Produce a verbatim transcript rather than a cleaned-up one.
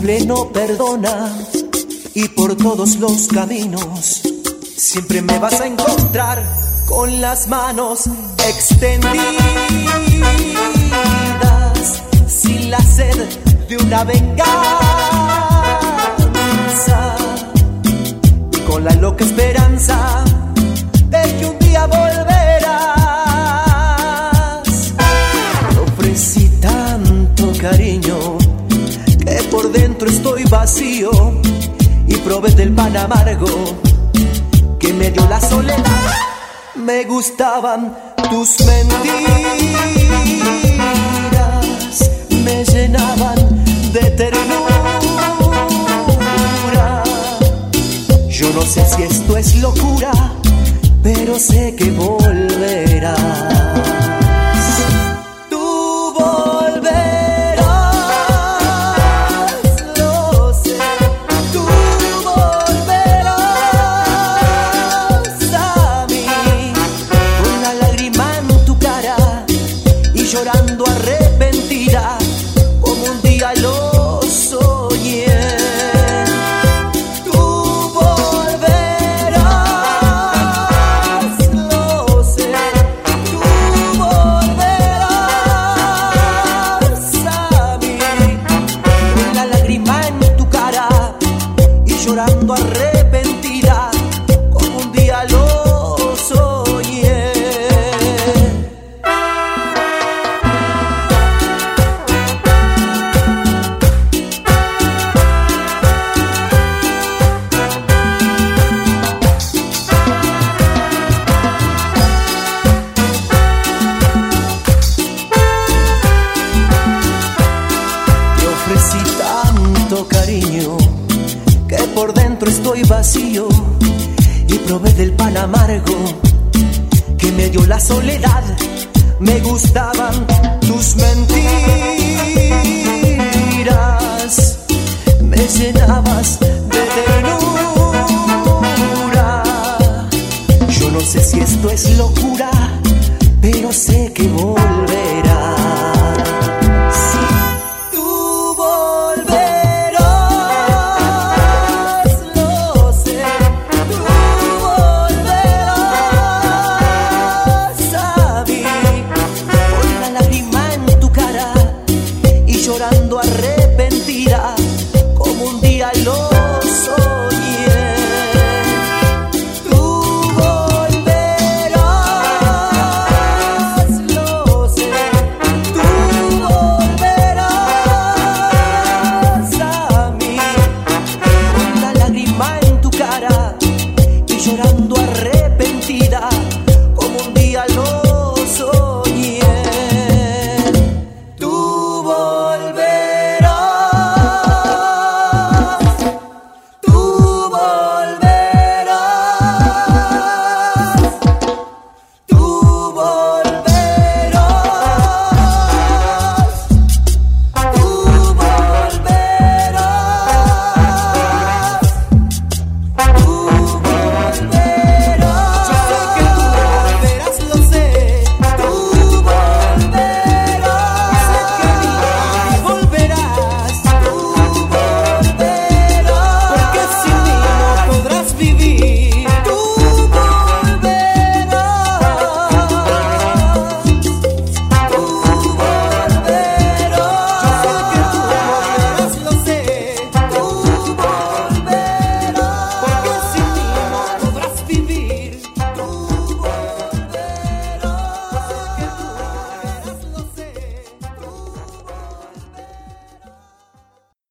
sangre no perdona y por todos los caminos siempre me vas a encontrar con las manos extendidas, sin la sed de una venganza y con la loca esperanza de que un día volverás. Te ofrecí tanto cariño que por dentro estoy vacío y probé del pan amargo que me dio la soledad. Me gustaban tus mentiras, me llenaban de ternura. Yo no sé si esto es locura, pero sé que volverás. Tú volverás, lo sé. Tú volverás a mí, con la lágrima en tu cara y llorando arrepentida, como un día lo soñé. Llorando arrepentida, como un día lo soñé. Te ofrecí tanto cariño que por dentro estoy vacío y probé del pan amargo que me dio la soledad. Me gustaban tus mentiras, me llenabas de ternura. Yo no sé si esto es locura, pero sé que volveré.